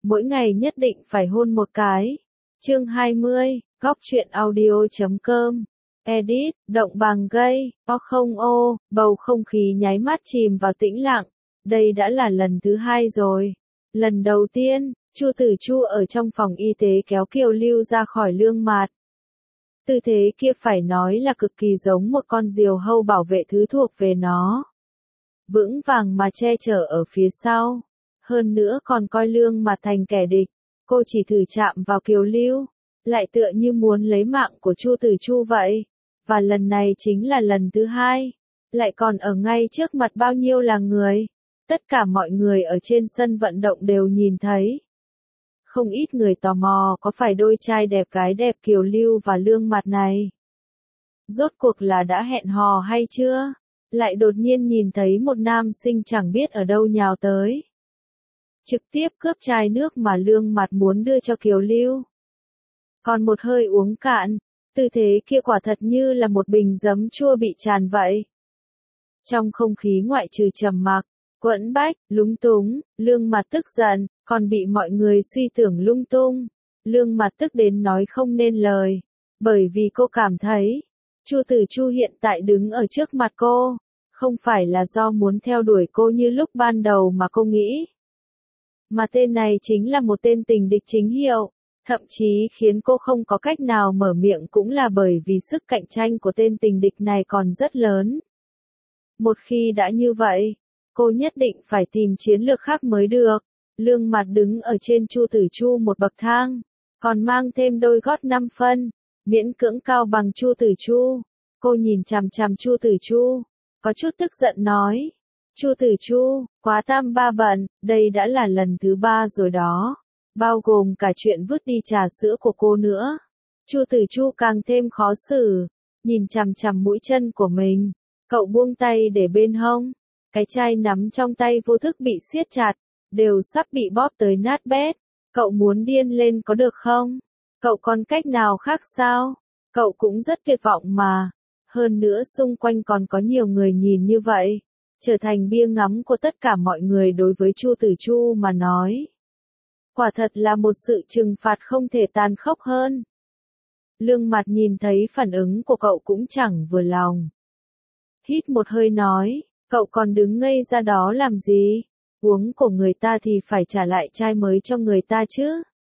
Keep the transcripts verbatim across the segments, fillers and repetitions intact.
mỗi ngày nhất định phải hôn một cái. Chương hai mươi, góc truyện audio.com. Edit, động bằng gây, o không ô, bầu không khí nháy mắt chìm vào tĩnh lặng. Đây đã là lần thứ hai rồi. Lần đầu tiên, Chu Tử Chu ở trong phòng y tế kéo Kiều Lưu ra khỏi Lương Mạt. Tư thế kia phải nói là cực kỳ giống một con diều hâu bảo vệ thứ thuộc về nó. Vững vàng mà che chở ở phía sau. Hơn nữa còn coi Lương Mạt thành kẻ địch. Cô chỉ thử chạm vào Kiều Lưu, lại tựa như muốn lấy mạng của Chu Tử Chu vậy. Và lần này chính là lần thứ hai. Lại còn ở ngay trước mặt bao nhiêu là người. Tất cả mọi người ở trên sân vận động đều nhìn thấy. Không ít người tò mò có phải đôi trai đẹp gái đẹp Kiều Lưu và Lương Mạt này. Rốt cuộc là đã hẹn hò hay chưa? Lại đột nhiên nhìn thấy một nam sinh chẳng biết ở đâu nhào tới. Trực tiếp cướp chai nước mà Lương Mạt muốn đưa cho Kiều Lưu. Còn một hơi uống cạn, tư thế kia quả thật như là một bình giấm chua bị tràn vậy. Trong không khí ngoại trừ trầm mặc, quẫn bách, lúng túng, Lương Mạt tức giận, còn bị mọi người suy tưởng lung tung. Lương Mạt tức đến nói không nên lời, bởi vì cô cảm thấy, Chu Tử Chu hiện tại đứng ở trước mặt cô, không phải là do muốn theo đuổi cô như lúc ban đầu mà cô nghĩ. Mà tên này chính là một tên tình địch chính hiệu, thậm chí khiến cô không có cách nào mở miệng cũng là bởi vì sức cạnh tranh của tên tình địch này còn rất lớn. Một khi đã như vậy, cô nhất định phải tìm chiến lược khác mới được. Lương Mạt đứng ở trên Chu Tử Chu một bậc thang, còn mang thêm đôi gót năm phân, miễn cưỡng cao bằng Chu Tử Chu. Cô nhìn chằm chằm Chu Tử Chu, có chút tức giận nói, Chu Tử Chu, quá tam ba bận, đây đã là lần thứ ba rồi đó, bao gồm cả chuyện vứt đi trà sữa của cô nữa. Chu Tử Chu càng thêm khó xử, nhìn chằm chằm mũi chân của mình, cậu buông tay để bên hông, cái chai nắm trong tay vô thức bị siết chặt, đều sắp bị bóp tới nát bét. Cậu muốn điên lên có được không? Cậu còn cách nào khác sao? Cậu cũng rất tuyệt vọng mà. Hơn nữa xung quanh còn có nhiều người nhìn như vậy, trở thành bia ngắm của tất cả mọi người đối với Chu Tử Chu mà nói. Quả thật là một sự trừng phạt không thể tàn khốc hơn. Lương Mạt nhìn thấy phản ứng của cậu cũng chẳng vừa lòng. Hít một hơi nói, cậu còn đứng ngây ra đó làm gì? Uống của người ta thì phải trả lại chai mới cho người ta chứ.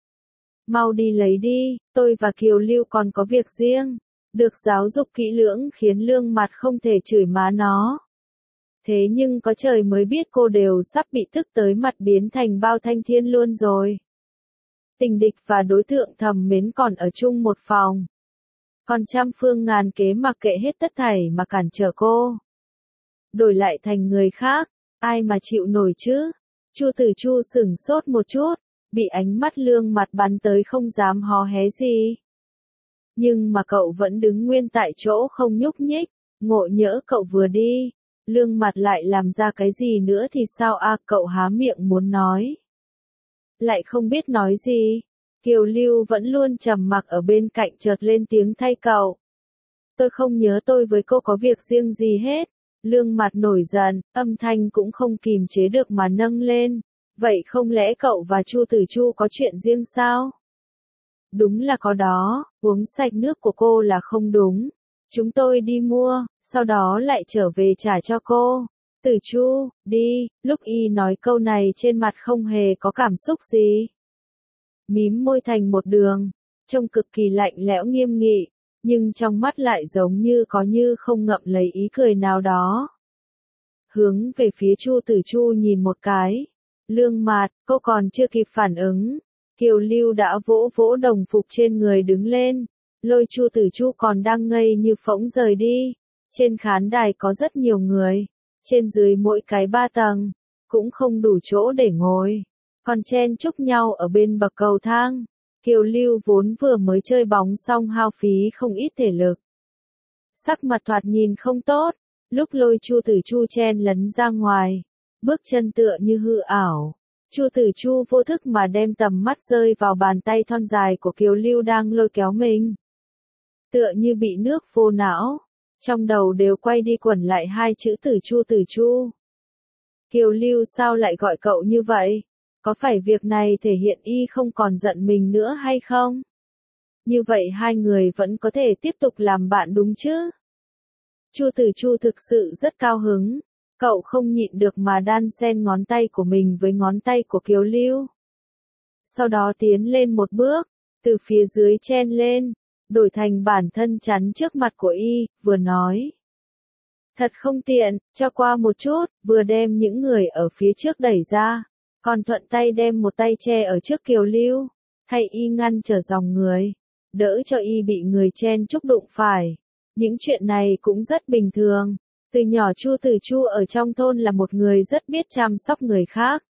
Mau đi lấy đi, tôi và Kiều Lưu còn có việc riêng. Được giáo dục kỹ lưỡng khiến Lương Mạt không thể chửi má nó. Thế nhưng có trời mới biết cô đều sắp bị tức tới mặt biến thành bao thanh thiên luôn rồi. Tình địch và đối tượng thầm mến còn ở chung một phòng. Còn trăm phương ngàn kế mặc kệ hết tất thảy mà cản trở cô. Đổi lại thành người khác, ai mà chịu nổi chứ? Chu Tử Chu sửng sốt một chút, bị ánh mắt Lương Mạt bắn tới không dám hó hé gì. Nhưng mà cậu vẫn đứng nguyên tại chỗ không nhúc nhích, ngộ nhỡ cậu vừa đi, Lương Mạt lại làm ra cái gì nữa thì sao a? À, cậu há miệng muốn nói. Lại không biết nói gì, Kiều Lưu vẫn luôn trầm mặc ở bên cạnh chợt lên tiếng thay cậu. Tôi không nhớ tôi với cô có việc riêng gì hết. Lương Mạt nổi giận, âm thanh cũng không kìm chế được mà nâng lên. Vậy không lẽ cậu và Chu Tử Chu có chuyện riêng sao? Đúng là có đó, uống sạch nước của cô là không đúng. Chúng tôi đi mua, sau đó lại trở về trả cho cô. Tử Chu, đi, lúc y nói câu này trên mặt không hề có cảm xúc gì. Mím môi thành một đường, trông cực kỳ lạnh lẽo nghiêm nghị, nhưng trong mắt lại giống như có như không ngậm lấy ý cười nào đó. Hướng về phía Chu Tử Chu nhìn một cái. Lương Mạt, cô còn chưa kịp phản ứng. Kiều Lưu đã vỗ vỗ đồng phục trên người đứng lên, lôi Chu Tử Chu còn đang ngây như phỗng rời đi. Trên khán đài có rất nhiều người, trên dưới mỗi cái ba tầng, cũng không đủ chỗ để ngồi, còn chen chúc nhau ở bên bậc cầu thang. Kiều Lưu vốn vừa mới chơi bóng xong hao phí không ít thể lực. Sắc mặt thoạt nhìn không tốt, lúc lôi Chu Tử Chu chen lấn ra ngoài, bước chân tựa như hư ảo. Chu Tử Chu vô thức mà đem tầm mắt rơi vào bàn tay thon dài của Kiều Lưu đang lôi kéo mình. Tựa như bị nước vô não, trong đầu đều quay đi quẩn lại hai chữ Tử Chu Tử Chu. Kiều Lưu sao lại gọi cậu như vậy? Có phải việc này thể hiện y không còn giận mình nữa hay không? Như vậy hai người vẫn có thể tiếp tục làm bạn đúng chứ? Chu Tử Chu thực sự rất cao hứng, cậu không nhịn được mà đan xen ngón tay của mình với ngón tay của Kiều Lưu. Sau đó tiến lên một bước, từ phía dưới chen lên, đổi thành bản thân chắn trước mặt của y, vừa nói. Thật không tiện, cho qua một chút, vừa đem những người ở phía trước đẩy ra, còn thuận tay đem một tay che ở trước Kiều Lưu, thay y ngăn trở dòng người, đỡ cho y bị người chen chúc đụng phải. Những chuyện này cũng rất bình thường, từ nhỏ Chu Tử Chu ở trong thôn là một người rất biết chăm sóc người khác.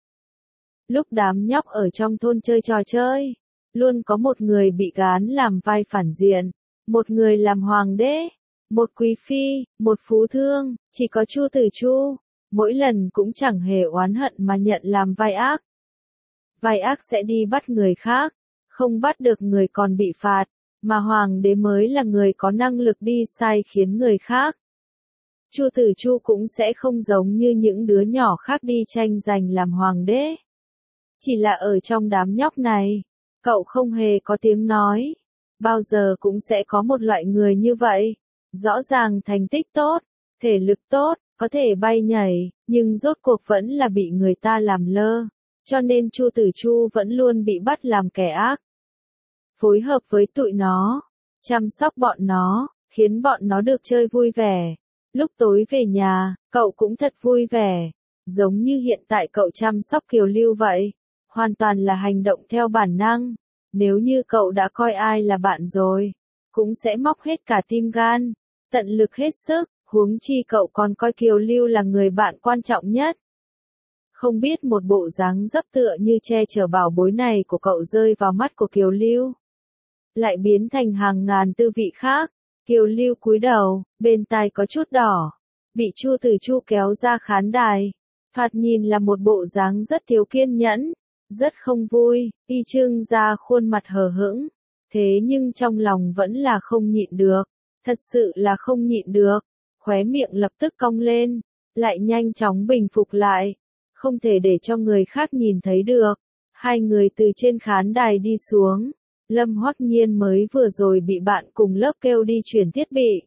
Lúc đám nhóc ở trong thôn chơi trò chơi, luôn có một người bị gán làm vai phản diện, một người làm hoàng đế, một quý phi, một phú thương, chỉ có Chu Tử Chu, mỗi lần cũng chẳng hề oán hận mà nhận làm vai ác. Vai ác sẽ đi bắt người khác, không bắt được người còn bị phạt, mà hoàng đế mới là người có năng lực đi sai khiến người khác. Chu Tử Chu cũng sẽ không giống như những đứa nhỏ khác đi tranh giành làm hoàng đế. Chỉ là ở trong đám nhóc này, cậu không hề có tiếng nói. Bao giờ cũng sẽ có một loại người như vậy. Rõ ràng thành tích tốt, thể lực tốt, có thể bay nhảy, nhưng rốt cuộc vẫn là bị người ta làm lơ. Cho nên Chu Tử Chu vẫn luôn bị bắt làm kẻ ác. Phối hợp với tụi nó, chăm sóc bọn nó, khiến bọn nó được chơi vui vẻ. Lúc tối về nhà, cậu cũng thật vui vẻ. Giống như hiện tại cậu chăm sóc Kiều Lưu vậy. Hoàn toàn là hành động theo bản năng. Nếu như cậu đã coi ai là bạn rồi, cũng sẽ móc hết cả tim gan, tận lực hết sức, huống chi cậu còn coi Kiều Lưu là người bạn quan trọng nhất. Không biết một bộ dáng dấp tựa như che chở bảo bối này của cậu rơi vào mắt của Kiều Lưu, lại biến thành hàng ngàn tư vị khác. Kiều Lưu cúi đầu, bên tai có chút đỏ, bị Chu Tử Chu kéo ra khán đài. Thoạt nhìn là một bộ dáng rất thiếu kiên nhẫn, rất không vui, y trưng ra khuôn mặt hờ hững. Thế nhưng trong lòng vẫn là không nhịn được, thật sự là không nhịn được, khóe miệng lập tức cong lên, lại nhanh chóng bình phục lại, không thể để cho người khác nhìn thấy được. Hai người từ trên khán đài đi xuống, Lâm Hoắc Nhiên mới vừa rồi bị bạn cùng lớp kêu đi chuyển thiết bị.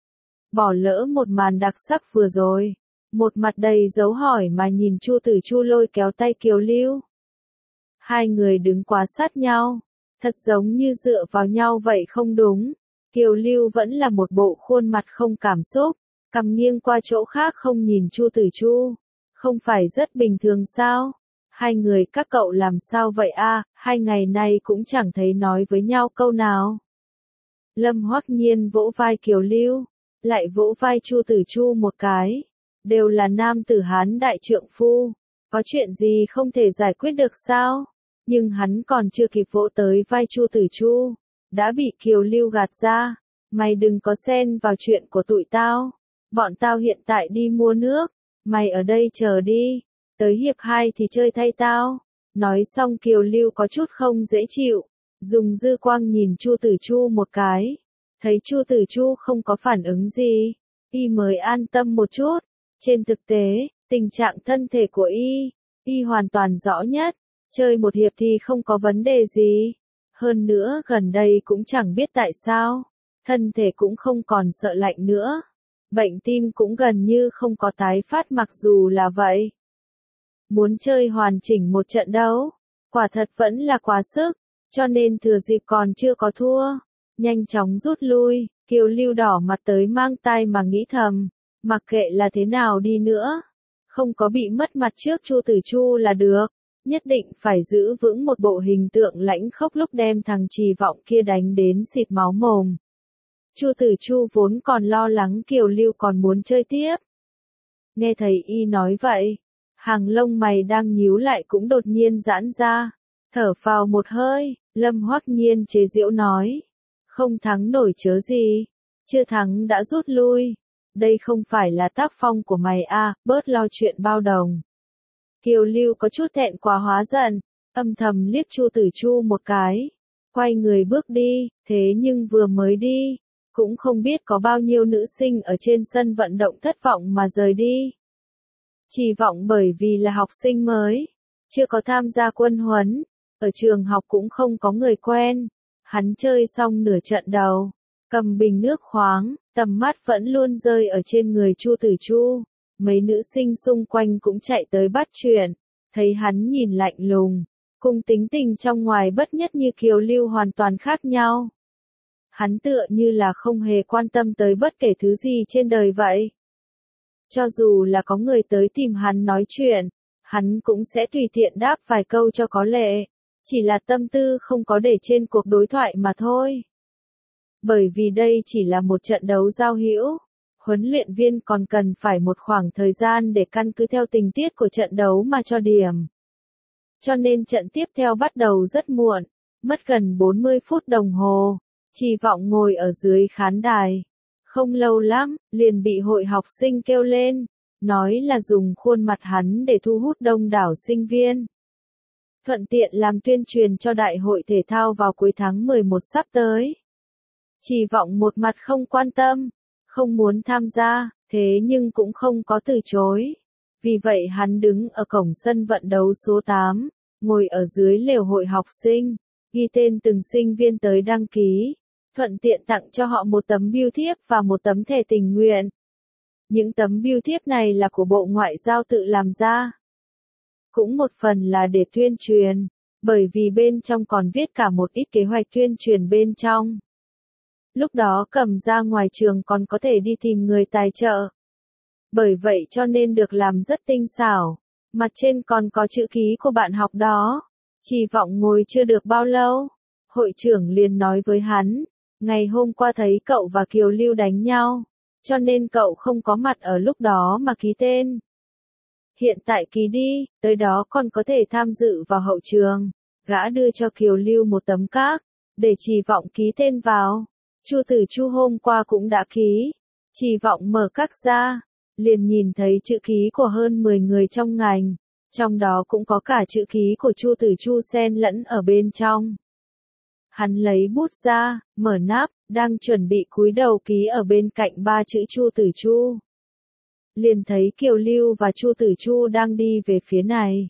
Bỏ lỡ một màn đặc sắc vừa rồi, một mặt đầy dấu hỏi mà nhìn Chu Tử Chu lôi kéo tay Kiều Lưu. Hai người đứng quá sát nhau, thật giống như dựa vào nhau vậy không đúng. Kiều Lưu vẫn là một bộ khuôn mặt không cảm xúc, cằm nghiêng qua chỗ khác không nhìn Chu Tử Chu. Không phải rất bình thường sao? Hai người các cậu làm sao vậy a? À, hai ngày nay cũng chẳng thấy nói với nhau câu nào. Lâm Hoắc Nhiên vỗ vai Kiều Lưu, lại vỗ vai Chu Tử Chu một cái. Đều là nam tử Hán đại trượng phu, có chuyện gì không thể giải quyết được sao? Nhưng hắn còn chưa kịp vỗ tới vai Chu Tử Chu, đã bị Kiều Lưu gạt ra. Mày đừng có xen vào chuyện của tụi tao. Bọn tao hiện tại đi mua nước, mày ở đây chờ đi, tới hiệp hai thì chơi thay tao. Nói xong Kiều Lưu có chút không dễ chịu, dùng dư quang nhìn Chu Tử Chu một cái, thấy Chu Tử Chu không có phản ứng gì, y mới an tâm một chút. Trên thực tế, tình trạng thân thể của y, y hoàn toàn rõ nhất, chơi một hiệp thì không có vấn đề gì. Hơn nữa gần đây cũng chẳng biết tại sao, thân thể cũng không còn sợ lạnh nữa. Bệnh tim cũng gần như không có tái phát mặc dù là vậy. Muốn chơi hoàn chỉnh một trận đấu, quả thật vẫn là quá sức, cho nên thừa dịp còn chưa có thua, nhanh chóng rút lui. Kiều Lưu đỏ mặt tới mang tai mà nghĩ thầm, mặc kệ là thế nào đi nữa, không có bị mất mặt trước Chu Tử Chu là được, nhất định phải giữ vững một bộ hình tượng lãnh khốc lúc đem thằng Trì Vọng kia đánh đến xịt máu mồm. Chu Tử Chu vốn còn lo lắng Kiều Lưu còn muốn chơi tiếp. Nghe thầy y nói vậy, hàng lông mày đang nhíu lại cũng đột nhiên giãn ra, thở phào một hơi. Lâm Hoắc Nhiên chế giễu nói, không thắng nổi chớ gì, chưa thắng đã rút lui, đây không phải là tác phong của mày à, bớt lo chuyện bao đồng. Kiều Lưu có chút thẹn quá hóa giận, âm thầm liếc Chu Tử Chu một cái, quay người bước đi. Thế nhưng vừa mới đi, cũng không biết có bao nhiêu nữ sinh ở trên sân vận động thất vọng mà rời đi. Trì Vọng bởi vì là học sinh mới, chưa có tham gia quân huấn, ở trường học cũng không có người quen. Hắn chơi xong nửa trận đầu, cầm bình nước khoáng, tầm mắt vẫn luôn rơi ở trên người Chu Tử Chu. Mấy nữ sinh xung quanh cũng chạy tới bắt chuyện, thấy hắn nhìn lạnh lùng, cùng tính tình trong ngoài bất nhất như Kiều Lưu hoàn toàn khác nhau. Hắn tựa như là không hề quan tâm tới bất kể thứ gì trên đời vậy. Cho dù là có người tới tìm hắn nói chuyện, hắn cũng sẽ tùy tiện đáp vài câu cho có lệ, chỉ là tâm tư không có để trên cuộc đối thoại mà thôi. Bởi vì đây chỉ là một trận đấu giao hữu, huấn luyện viên còn cần phải một khoảng thời gian để căn cứ theo tình tiết của trận đấu mà cho điểm. Cho nên trận tiếp theo bắt đầu rất muộn, mất gần bốn mươi phút đồng hồ, Trì Vọng ngồi ở dưới khán đài. Không lâu lắm, liền bị hội học sinh kêu lên, nói là dùng khuôn mặt hắn để thu hút đông đảo sinh viên. Thuận tiện làm tuyên truyền cho đại hội thể thao vào cuối tháng mười một sắp tới. Trì Vọng một mặt không quan tâm, không muốn tham gia, thế nhưng cũng không có từ chối. Vì vậy hắn đứng ở cổng sân vận đấu số tám, ngồi ở dưới lều hội học sinh, ghi tên từng sinh viên tới đăng ký, thuận tiện tặng cho họ một tấm bưu thiếp và một tấm thẻ tình nguyện. Những tấm bưu thiếp này là của Bộ Ngoại giao tự làm ra. Cũng một phần là để tuyên truyền, bởi vì bên trong còn viết cả một ít kế hoạch tuyên truyền bên trong. Lúc đó cầm ra ngoài trường còn có thể đi tìm người tài trợ. Bởi vậy cho nên được làm rất tinh xảo, mặt trên còn có chữ ký của bạn học đó. Trì Vọng ngồi chưa được bao lâu, hội trưởng liền nói với hắn, ngày hôm qua thấy cậu và Kiều Lưu đánh nhau, cho nên cậu không có mặt ở lúc đó mà ký tên. Hiện tại ký đi, tới đó còn có thể tham dự vào hậu trường. Gã đưa cho Kiều Lưu một tấm các, để Trì Vọng ký tên vào. Chu Tử Chu hôm qua cũng đã ký. Trì Vọng mở các ra, liền nhìn thấy chữ ký của hơn mười người trong ngành, trong đó cũng có cả chữ ký của Chu Tử Chu xen lẫn ở bên trong. Hắn lấy bút ra, mở nắp, đang chuẩn bị cúi đầu ký ở bên cạnh ba chữ Chu Tử Chu. Liền thấy Kiều Lưu và Chu Tử Chu đang đi về phía này.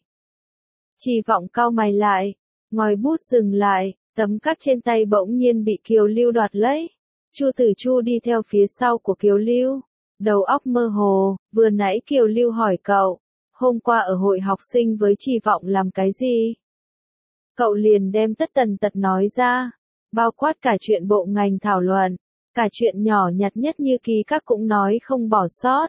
Trì Vọng cau mày lại, ngòi bút dừng lại, tấm các trên tay bỗng nhiên bị Kiều Lưu đoạt lấy. Chu Tử Chu đi theo phía sau của Kiều Lưu, đầu óc mơ hồ, vừa nãy Kiều Lưu hỏi cậu, hôm qua ở hội học sinh với Trì Vọng làm cái gì? Cậu liền đem tất tần tật nói ra, bao quát cả chuyện bộ ngành thảo luận, cả chuyện nhỏ nhặt nhất như ký các cũng nói không bỏ sót.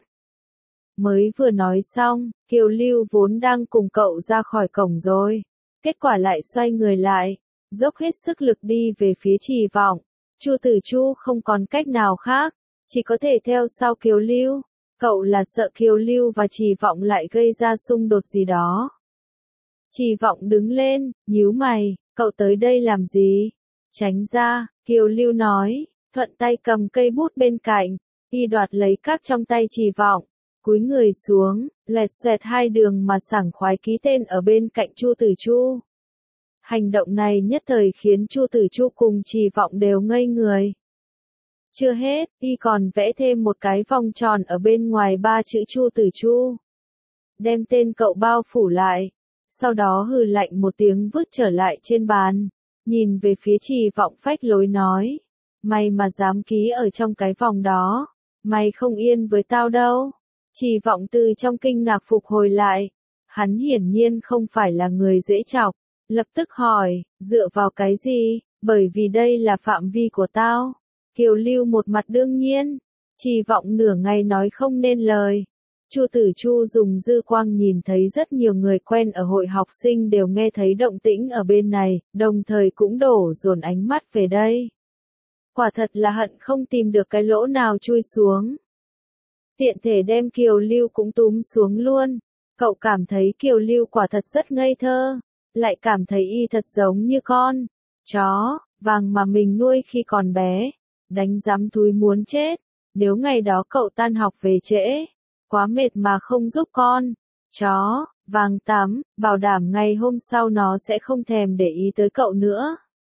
Mới vừa nói xong, Kiều Lưu vốn đang cùng cậu ra khỏi cổng rồi, kết quả lại xoay người lại, dốc hết sức lực đi về phía Trì Vọng. Chu Tử Chu không còn cách nào khác, chỉ có thể theo sau Kiều Lưu. Cậu là sợ Kiều Lưu và Trì Vọng lại gây ra xung đột gì đó. Trì Vọng đứng lên, nhíu mày, cậu tới đây làm gì? Tránh ra, Kiều Lưu nói, thuận tay cầm cây bút bên cạnh, y đoạt lấy các trong tay Trì Vọng, cúi người xuống, lẹt xoẹt hai đường mà sảng khoái ký tên ở bên cạnh Chu Tử Chu. Hành động này nhất thời khiến Chu Tử Chu cùng Trì Vọng đều ngây người. Chưa hết, y còn vẽ thêm một cái vòng tròn ở bên ngoài ba chữ Chu Tử Chu. Đem tên cậu bao phủ lại, sau đó hừ lạnh một tiếng vứt trở lại trên bàn, nhìn về phía Trì Vọng phách lối nói, mày mà dám ký ở trong cái vòng đó, mày không yên với tao đâu. Trì Vọng từ trong kinh ngạc phục hồi lại, hắn hiển nhiên không phải là người dễ chọc, lập tức hỏi, dựa vào cái gì, bởi vì đây là phạm vi của tao. Kiều Lưu một mặt đương nhiên, Trì Vọng nửa ngày nói không nên lời. Chu Tử Chu dùng dư quang nhìn thấy rất nhiều người quen ở hội học sinh đều nghe thấy động tĩnh ở bên này, đồng thời cũng đổ dồn ánh mắt về đây. Quả thật là hận không tìm được cái lỗ nào chui xuống. Tiện thể đem Kiều Lưu cũng túm xuống luôn. Cậu cảm thấy Kiều Lưu quả thật rất ngây thơ, lại cảm thấy y thật giống như con chó vàng mà mình nuôi khi còn bé. Đánh giám thúi muốn chết, nếu ngày đó cậu tan học về trễ, quá mệt mà không giúp con chó vàng tắm, bảo đảm ngày hôm sau nó sẽ không thèm để ý tới cậu nữa.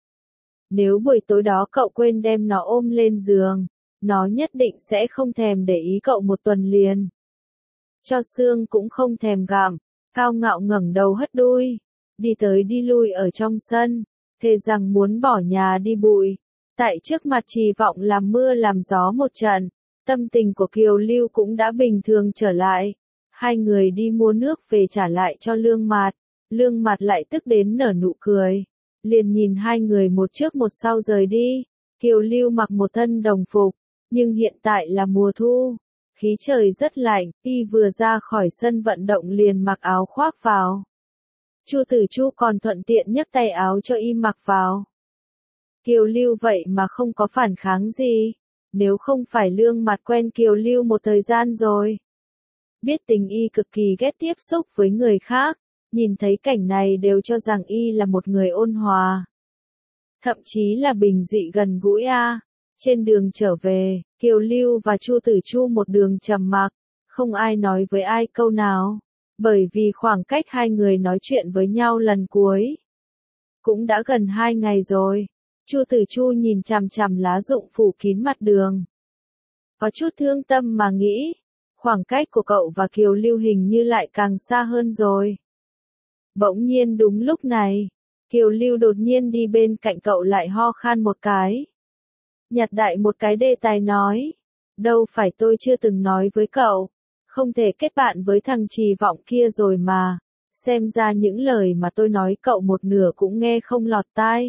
Nếu buổi tối đó cậu quên đem nó ôm lên giường, nó nhất định sẽ không thèm để ý cậu một tuần liền. Cho xương cũng không thèm gặm, Cao ngạo ngẩng đầu hất đuôi, đi tới đi lui ở trong sân, thề rằng muốn bỏ nhà đi bụi. Tại trước mặt Trì Vọng làm mưa làm gió một trận, tâm tình của Kiều Lưu cũng đã bình thường trở lại. Hai người đi mua nước về trả lại cho Lương Mạt, Lương Mạt lại tức đến nở nụ cười, liền nhìn hai người một trước một sau rời đi. Kiều Lưu mặc một thân đồng phục, nhưng hiện tại là mùa thu, khí trời rất lạnh, y vừa ra khỏi sân vận động liền mặc áo khoác vào. Chu Tử Chu còn thuận tiện nhấc tay áo cho y mặc vào. Kiều Lưu vậy mà không có phản kháng gì, nếu không phải Lương Mạt quen Kiều Lưu một thời gian rồi. Biết tình y cực kỳ ghét tiếp xúc với người khác, nhìn thấy cảnh này đều cho rằng y là một người ôn hòa. Thậm chí là bình dị gần gũi a. Trên đường trở về, Kiều Lưu và Chu Tử Chu một đường trầm mặc, không ai nói với ai câu nào, bởi vì khoảng cách hai người nói chuyện với nhau lần cuối cũng đã gần hai ngày rồi. Chu Tử Chu nhìn chằm chằm lá rụng phủ kín mặt đường, có chút thương tâm mà nghĩ, khoảng cách của cậu và Kiều Lưu hình như lại càng xa hơn rồi. Bỗng nhiên đúng lúc này, Kiều Lưu đột nhiên đi bên cạnh cậu lại ho khan một cái. Nhặt đại một cái đề tài nói, đâu phải tôi chưa từng nói với cậu, không thể kết bạn với thằng Trì Vọng kia rồi mà, xem ra những lời mà tôi nói cậu một nửa cũng nghe không lọt tai.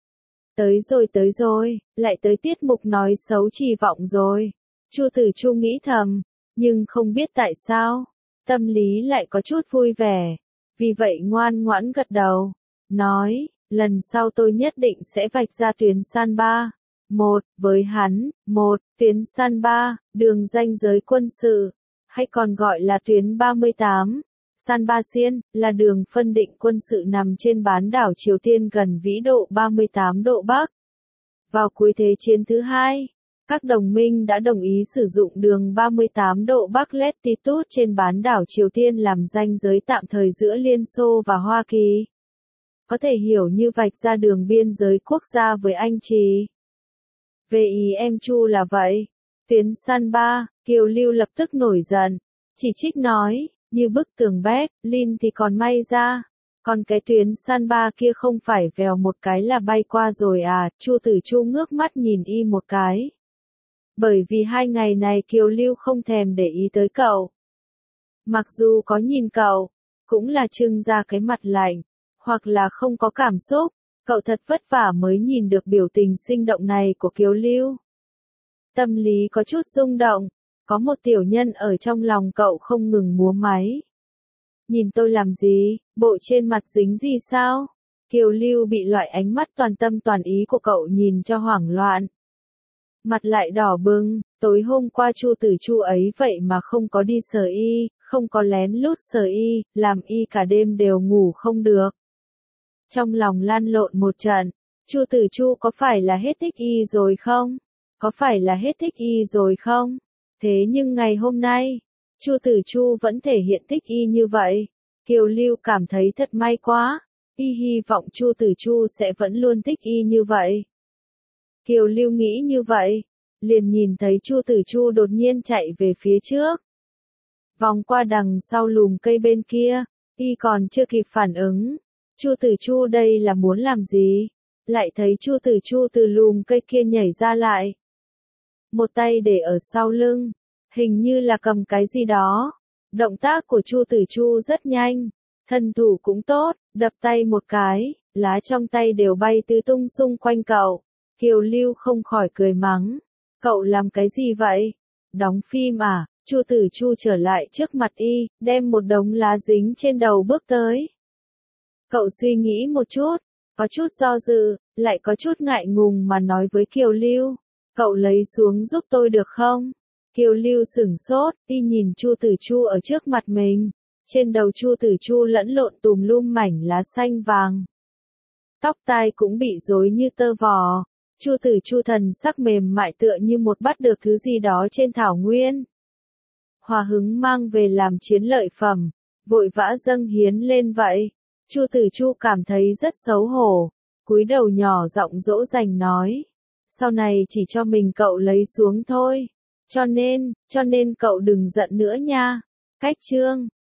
Tới rồi tới rồi, lại tới tiết mục nói xấu Trì Vọng rồi. Chu Tử Chu nghĩ thầm, nhưng không biết tại sao, tâm lý lại có chút vui vẻ, vì vậy ngoan ngoãn gật đầu, nói, lần sau tôi nhất định sẽ vạch ra tuyến san ba. Một, với hắn, một, tuyến san ba, đường ranh giới quân sự, hay còn gọi là tuyến ba mươi tám. San Ba Xiên, là đường phân định quân sự nằm trên bán đảo Triều Tiên gần vĩ độ ba mươi tám độ Bắc. Vào cuối Thế chiến thứ hai, các đồng minh đã đồng ý sử dụng đường ba mươi tám độ Bắc latitude trên bán đảo Triều Tiên làm ranh giới tạm thời giữa Liên Xô và Hoa Kỳ. Có thể hiểu như vạch ra đường biên giới quốc gia với anh Trì. Về ý em Chu là vậy. Tuyến san ba, Kiều Lưu lập tức nổi giận, chỉ trích nói, như bức tường Berlin thì còn may ra, còn cái tuyến san ba kia không phải vèo một cái là bay qua rồi à. Chu Tử Chu ngước mắt nhìn y một cái. Bởi vì hai ngày này Kiều Lưu không thèm để ý tới cậu. Mặc dù có nhìn cậu, cũng là trưng ra cái mặt lạnh, hoặc là không có cảm xúc. Cậu thật vất vả mới nhìn được biểu tình sinh động này của Kiều Lưu. Tâm lý có chút rung động, có một tiểu nhân ở trong lòng cậu không ngừng múa máy. Nhìn tôi làm gì, bộ trên mặt dính gì sao? Kiều Lưu bị loại ánh mắt toàn tâm toàn ý của cậu nhìn cho hoảng loạn. Mặt lại đỏ bừng, tối hôm qua Chu Tử Chu ấy vậy mà không có đi sờ y, không có lén lút sờ y, làm y cả đêm đều ngủ không được. Trong lòng lan lộn một trận, Chu Tử Chu có phải là hết thích y rồi không? Có phải là hết thích y rồi không? Thế nhưng ngày hôm nay, Chu Tử Chu vẫn thể hiện thích y như vậy. Kiều Lưu cảm thấy thật may quá, y hy vọng Chu Tử Chu sẽ vẫn luôn thích y như vậy. Kiều Lưu nghĩ như vậy, liền nhìn thấy Chu Tử Chu đột nhiên chạy về phía trước. Vòng qua đằng sau lùm cây bên kia, y còn chưa kịp phản ứng. Chu Tử Chu đây là muốn làm gì? Lại thấy Chu Tử Chu từ lùm cây kia nhảy ra lại. Một tay để ở sau lưng, hình như là cầm cái gì đó. Động tác của Chu Tử Chu rất nhanh, thân thủ cũng tốt, đập tay một cái, lá trong tay đều bay tứ tung xung quanh cậu. Kiều Lưu không khỏi cười mắng, cậu làm cái gì vậy? Đóng phim à? Chu Tử Chu trở lại trước mặt y, đem một đống lá dính trên đầu bước tới. Cậu suy nghĩ một chút, có chút do dự, lại có chút ngại ngùng mà nói với Kiều Lưu, cậu lấy xuống giúp tôi được không? Kiều Lưu sửng sốt, y nhìn Chu Tử Chu ở trước mặt mình, trên đầu Chu Tử Chu lẫn lộn tùm lum mảnh lá xanh vàng. Tóc tai cũng bị rối như tơ vò, Chu Tử Chu thần sắc mềm mại tựa như một bắt được thứ gì đó trên thảo nguyên. Hòa hứng mang về làm chiến lợi phẩm, vội vã dâng hiến lên vậy. Chu Tử Chu cảm thấy rất xấu hổ, cúi đầu nhỏ giọng dỗ dành nói, sau này chỉ cho mình cậu lấy xuống thôi, cho nên, cho nên cậu đừng giận nữa nha. Cách chương